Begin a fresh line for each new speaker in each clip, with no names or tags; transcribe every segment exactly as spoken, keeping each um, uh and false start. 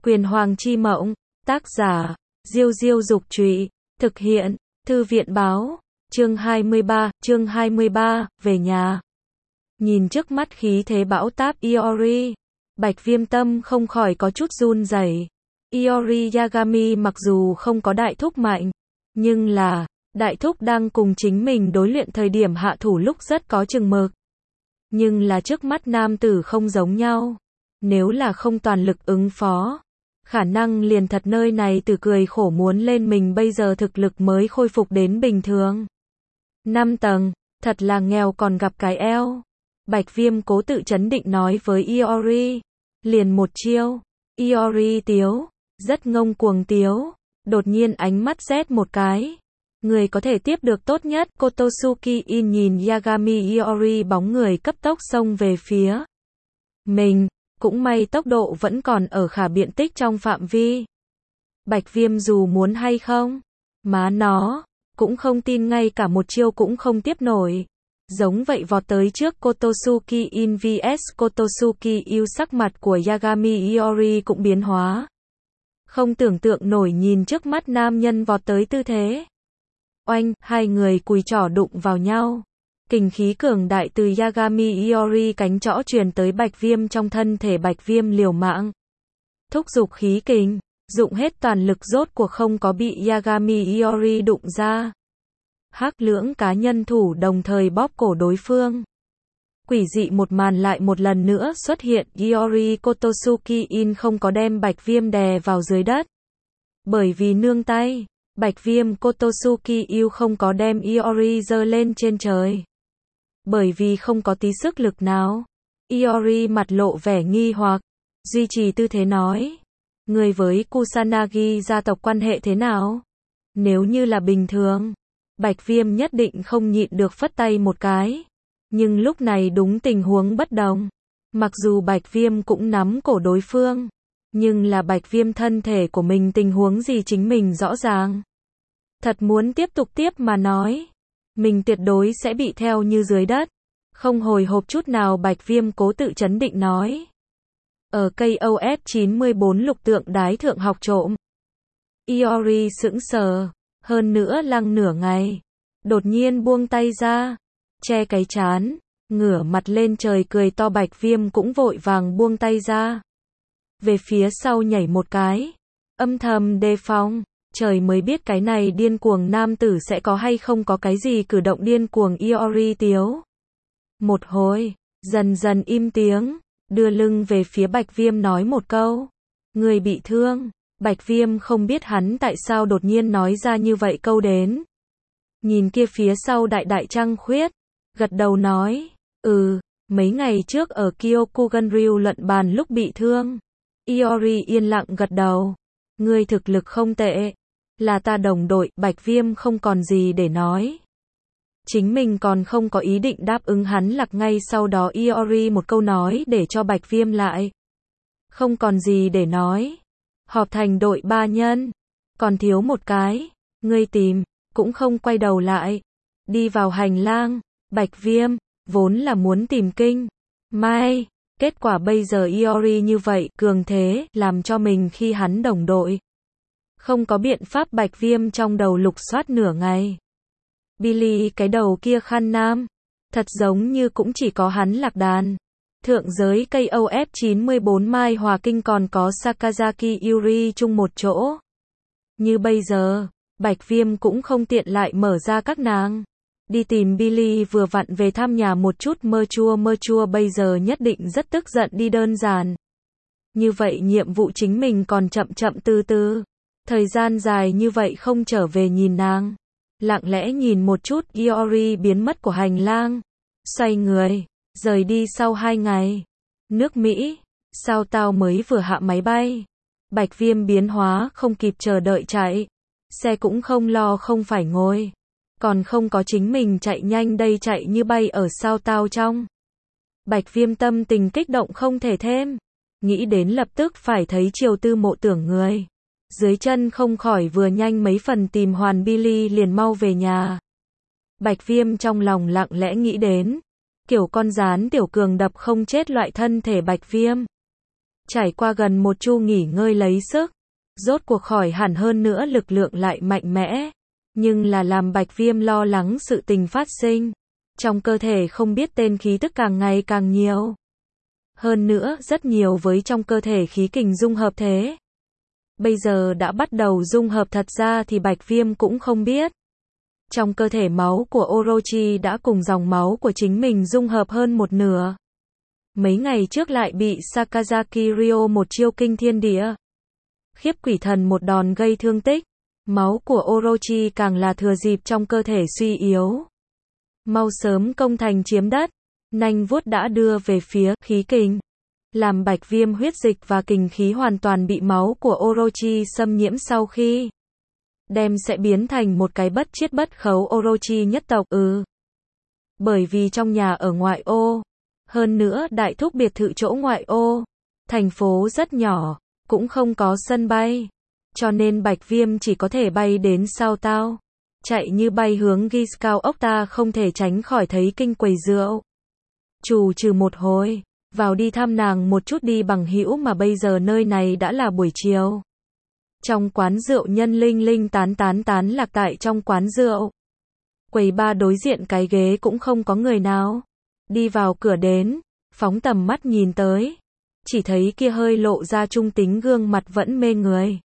Quyền Hoàng chi mộng, tác giả, Diêu Diêu Dục Trụy, thực hiện, Thư viện Báo, chương hai mươi ba, chương hai mươi ba, về nhà. Nhìn trước mắt khí thế bão táp Iori, Bạch Viêm tâm không khỏi có chút run rẩy. Iori Yagami mặc dù không có đại thúc mạnh, nhưng là, đại thúc đang cùng chính mình đối luyện thời điểm hạ thủ lúc rất có chừng mực. Nhưng là trước mắt nam tử không giống nhau. Nếu là không toàn lực ứng phó, khả năng liền thật nơi này từ cười khổ muốn lên mình bây giờ thực lực mới khôi phục đến bình thường. Năm tầng, thật là nghèo còn gặp cái eo. Bạch Viêm cố tự trấn định nói với Iori. Liền một chiêu, Iori tiếu, rất ngông cuồng tiếu, đột nhiên ánh mắt rét một cái. Người có thể tiếp được tốt nhất, Kototsuki In nhìn Yagami Iori bóng người cấp tốc xông về phía mình, cũng may tốc độ vẫn còn ở khả biện tích trong phạm vi. Bạch Viêm dù muốn hay không, má nó, cũng không tin ngay cả một chiêu cũng không tiếp nổi. Giống vậy vọt tới trước Kototsuki In vs Kototsuki Yêu, sắc mặt của Yagami Iori cũng biến hóa. Không tưởng tượng nổi nhìn trước mắt nam nhân vọt tới tư thế. Oanh, hai người cùi chỏ đụng vào nhau. Kình khí cường đại từ Yagami Iori cánh chõ truyền tới Bạch Viêm trong thân thể. Bạch Viêm liều mạng thúc giục khí kình, dụng hết toàn lực rốt cuộc không có bị Yagami Iori đụng ra. Hắc lưỡng cá nhân thủ đồng thời bóp cổ đối phương. Quỷ dị một màn lại một lần nữa xuất hiện. Iori Kototsuki In không có đem Bạch Viêm đè vào dưới đất, bởi vì nương tay. Bạch Viêm Kototsuki Yêu không có đem Iori giơ lên trên trời, bởi vì không có tí sức lực nào. Iori mặt lộ vẻ nghi hoặc, duy trì tư thế nói. Người với Kusanagi gia tộc quan hệ thế nào? Nếu như là bình thường, Bạch Viêm nhất định không nhịn được phất tay một cái. Nhưng lúc này đúng tình huống bất đồng. Mặc dù Bạch Viêm cũng nắm cổ đối phương, nhưng là Bạch Viêm thân thể của mình tình huống gì chính mình rõ ràng. Thật muốn tiếp tục tiếp mà nói, mình tuyệt đối sẽ bị theo như dưới đất. Không hồi hộp chút nào, Bạch Viêm cố tự trấn định nói. Ở cây O S chín mươi bốn lục tượng đái thượng học trộm. Iori sững sờ, hơn nữa lăng nửa ngày. Đột nhiên buông tay ra, che cái trán, ngửa mặt lên trời cười to. Bạch Viêm cũng vội vàng buông tay ra, về phía sau nhảy một cái, âm thầm đề phòng. Trời mới biết cái này điên cuồng nam tử sẽ có hay không có cái gì cử động điên cuồng. Iori tiếu một hồi, dần dần im tiếng, đưa lưng về phía Bạch Viêm nói một câu. Người bị thương. Bạch Viêm không biết hắn tại sao đột nhiên nói ra như vậy câu đến. Nhìn kia phía sau đại đại trăng khuyết, gật đầu nói. Ừ, mấy ngày trước ở Kyokuganryu luận bàn lúc bị thương. Iori yên lặng gật đầu. Ngươi thực lực không tệ, là ta đồng đội. Bạch Viêm không còn gì để nói. Chính mình còn không có ý định đáp ứng hắn lạc ngay sau đó Iori một câu nói để cho Bạch Viêm lại không còn gì để nói. Họp thành đội ba nhân, còn thiếu một cái, ngươi tìm, cũng không quay đầu lại. Đi vào hành lang, Bạch Viêm vốn là muốn tìm Kinh Mai, kết quả bây giờ Iori như vậy cường thế, làm cho mình khi hắn đồng đội. Không có biện pháp. Bạch Viêm trong đầu lục soát nửa ngày. Billy cái đầu kia khăn nam, thật giống như cũng chỉ có hắn lạc đàn. Thượng giới cây O S chín mươi bốn Mai Hòa Kinh còn có Sakazaki Yuri chung một chỗ. Như bây giờ, Bạch Viêm cũng không tiện lại mở ra các nàng. Đi tìm Billy vừa vặn về thăm nhà một chút. Mơ chua mơ chua bây giờ nhất định rất tức giận đi. Đơn giản như vậy nhiệm vụ chính mình còn chậm chậm từ từ. Thời gian dài như vậy không trở về nhìn nàng. Lặng lẽ nhìn một chút Iori biến mất của hành lang. Xoay người, rời đi sau hai ngày. Nước Mỹ, sao tao mới vừa hạ máy bay. Bạch Viêm biến hóa không kịp chờ đợi chạy. Xe cũng không lo không phải ngồi. Còn không có chính mình chạy nhanh đây, chạy như bay ở sao tao trong. Bạch Viêm tâm tình kích động không thể thêm. Nghĩ đến lập tức phải thấy Triều Tư Mộ tưởng người. Dưới chân không khỏi vừa nhanh mấy phần. Tìm hoàn Billy liền mau về nhà. Bạch Viêm trong lòng lặng lẽ nghĩ đến. Kiểu con gián tiểu cường đập không chết loại thân thể Bạch Viêm. Trải qua gần một chu nghỉ ngơi lấy sức, rốt cuộc khỏi hẳn hơn nữa lực lượng lại mạnh mẽ. Nhưng là làm Bạch Viêm lo lắng sự tình phát sinh. Trong cơ thể không biết tên khí tức càng ngày càng nhiều. Hơn nữa rất nhiều với trong cơ thể khí kình dung hợp thế. Bây giờ đã bắt đầu dung hợp thật ra thì Bạch Viêm cũng không biết. Trong cơ thể máu của Orochi đã cùng dòng máu của chính mình dung hợp hơn một nửa. Mấy ngày trước lại bị Sakazaki Ryo một chiêu kinh thiên địa. Khiếp quỷ thần một đòn gây thương tích. Máu của Orochi càng là thừa dịp trong cơ thể suy yếu. Mau sớm công thành chiếm đất. Nanh vuốt đã đưa về phía khí kình. Làm Bạch Viêm huyết dịch và kình khí hoàn toàn bị máu của Orochi xâm nhiễm sau khi đem sẽ biến thành một cái bất chiết bất khấu Orochi nhất tộc ừ. Bởi vì trong nhà ở ngoại ô, hơn nữa đại thúc biệt thự chỗ ngoại ô, thành phố rất nhỏ, cũng không có sân bay, cho nên Bạch Viêm chỉ có thể bay đến Sao Tao, chạy như bay hướng Gis cao ốc ta không thể tránh khỏi thấy kinh quầy rượu. Trù trừ một hồi, vào đi thăm nàng một chút đi bằng hữu mà bây giờ nơi này đã là buổi chiều. Trong quán rượu nhân linh linh tán tán tán lạc tại trong quán rượu. Quầy ba đối diện cái ghế cũng không có người nào. Đi vào cửa đến, phóng tầm mắt nhìn tới. Chỉ thấy kia hơi lộ ra trung tính gương mặt vẫn mê người.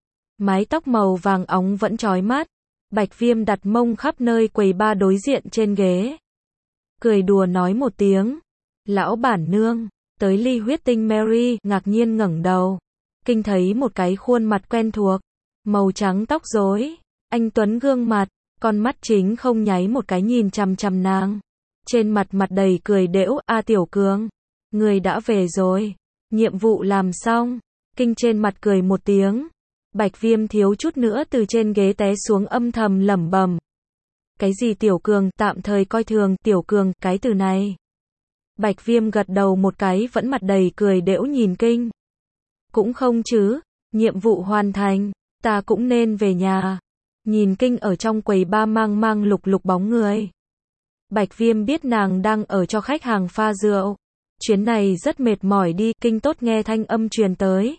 Mái tóc màu vàng óng vẫn chói mắt. Bạch Viêm đặt mông khắp nơi quầy ba đối diện trên ghế. Cười đùa nói một tiếng. Lão bản nương, tới ly huyết tinh Mary, ngạc nhiên ngẩng đầu. Kinh thấy một cái khuôn mặt quen thuộc, màu trắng tóc rối, anh tuấn gương mặt, con mắt chính không nháy một cái nhìn chằm chằm nàng. Trên mặt mặt đầy cười đễu, a Tiểu Cường, người đã về rồi, nhiệm vụ làm xong. Kinh trên mặt cười một tiếng. Bạch Viêm thiếu chút nữa từ trên ghế té xuống âm thầm lẩm bẩm. Cái gì Tiểu Cường, tạm thời coi thường Tiểu Cường, cái từ này. Bạch Viêm gật đầu một cái vẫn mặt đầy cười đễu nhìn Kinh. Cũng không chứ, nhiệm vụ hoàn thành, ta cũng nên về nhà. Nhìn Kinh ở trong quầy ba mang mang lục lục bóng người. Bạch Viêm biết nàng đang ở cho khách hàng pha rượu. Chuyến này rất mệt mỏi đi, Kinh tốt nghe thanh âm truyền tới.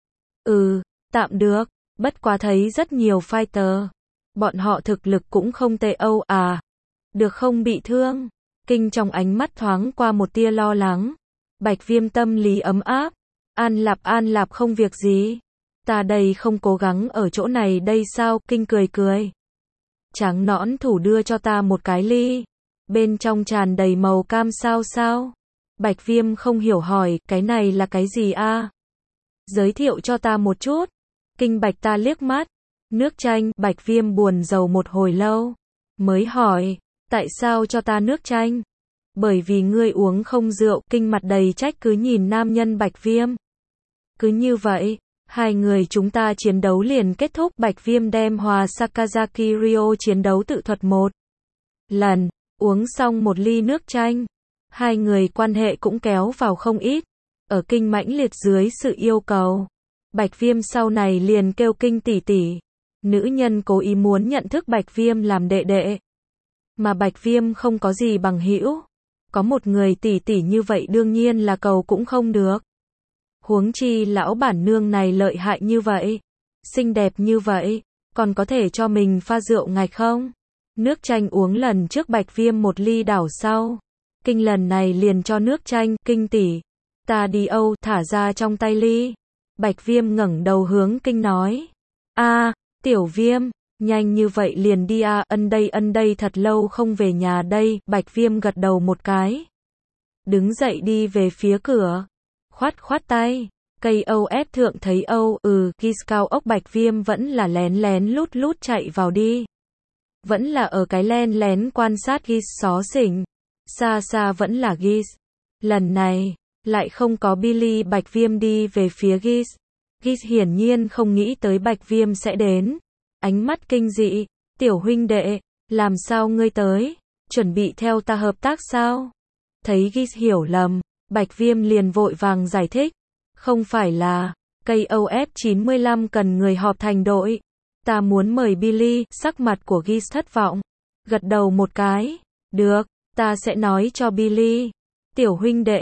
Ừ, tạm được, bất quá thấy rất nhiều fighter. Bọn họ thực lực cũng không tệ âu à. Được không bị thương. Kinh trong ánh mắt thoáng qua một tia lo lắng. Bạch Viêm tâm lý ấm áp. An Lạp An Lạp không việc gì. Ta đây không cố gắng ở chỗ này đây sao? Kinh cười cười. Trắng nõn thủ đưa cho ta một cái ly. Bên trong tràn đầy màu cam sao sao? Bạch Viêm không hiểu hỏi, cái này là cái gì a? Giới thiệu cho ta một chút. Kinh bạch ta liếc mắt. Nước chanh. Bạch Viêm buồn rầu một hồi lâu. Mới hỏi, tại sao cho ta nước chanh? Bởi vì ngươi uống không rượu. Kinh mặt đầy trách cứ nhìn nam nhân Bạch Viêm. Cứ như vậy, hai người chúng ta chiến đấu liền kết thúc. Bạch Viêm đem hòa Sakazaki Ryo chiến đấu tự thuật một lần, uống xong một ly nước chanh. Hai người quan hệ cũng kéo vào không ít. Ở Kinh mãnh liệt dưới sự yêu cầu, Bạch Viêm sau này liền kêu Kinh tỷ tỷ. Nữ nhân cố ý muốn nhận thức Bạch Viêm làm đệ đệ. Mà Bạch Viêm không có gì bằng hữu. Có một người tỷ tỷ như vậy đương nhiên là cầu cũng không được. Huống chi lão bản nương này lợi hại như vậy, xinh đẹp như vậy, còn có thể cho mình pha rượu ngạch không? Nước chanh uống lần trước Bạch Viêm một ly đảo sau. Kinh lần này liền cho nước chanh. Kinh tỷ, ta đi Âu, thả ra trong tay ly. Bạch Viêm ngẩng đầu hướng Kinh nói. A, Tiểu Viêm, nhanh như vậy liền đi a? Ân đây ân đây thật lâu không về nhà đây. Bạch Viêm gật đầu một cái. Đứng dậy đi về phía cửa. Khoát khoát tay. Cây Âu ép thượng thấy Âu, ừ, Gis cao ốc. Bạch Viêm vẫn là lén lén lút lút chạy vào đi. Vẫn là ở cái len lén quan sát Gis xó xỉnh. Xa xa vẫn là Gis. Lần này, lại không có Billy. Bạch Viêm đi về phía Gis. Gis hiển nhiên không nghĩ tới Bạch Viêm sẽ đến. Ánh mắt kinh dị. Tiểu huynh đệ, làm sao ngươi tới? Chuẩn bị theo ta hợp tác sao? Thấy Gis hiểu lầm, Bạch Viêm liền vội vàng giải thích. Không phải là, cây âu ép chín lăm cần người họp thành đội. Ta muốn mời Billy. Sắc mặt của Gis thất vọng. Gật đầu một cái. Được, ta sẽ nói cho Billy. Tiểu huynh đệ,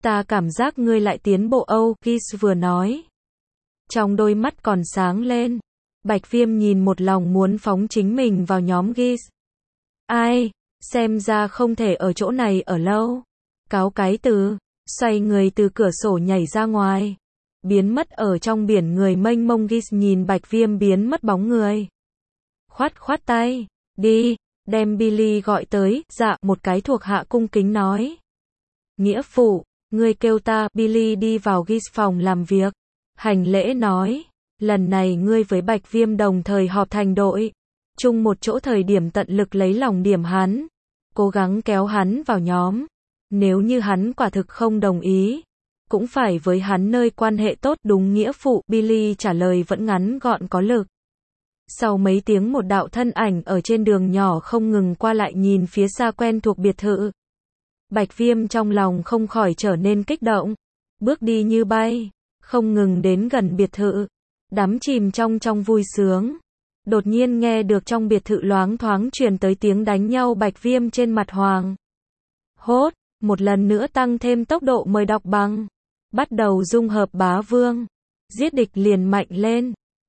Ta cảm giác ngươi lại tiến bộ Âu, Gis vừa nói. Trong đôi mắt còn sáng lên. Bạch Viêm nhìn một lòng muốn phóng chính mình vào nhóm Gis. Ai, xem ra không thể ở chỗ này ở lâu. Cáo cái từ, xoay người từ cửa sổ nhảy ra ngoài. Biến mất ở trong biển người mênh mông. Gis nhìn Bạch Viêm biến mất bóng người. Khoát khoát tay, đi, đem Billy gọi tới, dạ, một cái thuộc hạ cung kính nói. Nghĩa phụ, ngươi kêu ta, Billy đi vào Gis phòng làm việc. Hành lễ nói, lần này ngươi với Bạch Viêm đồng thời họp thành đội. Chung một chỗ thời điểm tận lực lấy lòng điểm hắn. Cố gắng kéo hắn vào nhóm. Nếu như hắn quả thực không đồng ý, cũng phải với hắn nơi quan hệ tốt. Đúng nghĩa phụ, Billy trả lời vẫn ngắn gọn có lực. Sau mấy tiếng một đạo thân ảnh ở trên đường nhỏ không ngừng qua lại nhìn phía xa quen thuộc biệt thự. Bạch Viêm trong lòng không khỏi trở nên kích động. Bước đi như bay, không ngừng đến gần biệt thự. Đắm chìm trong trong vui sướng. Đột nhiên nghe được trong biệt thự loáng thoáng truyền tới tiếng đánh nhau. Bạch Viêm trên mặt hoàng hốt, một lần nữa tăng thêm tốc độ. Mời đọc bằng. Bắt đầu dung hợp bá vương. Giết địch liền mạnh lên.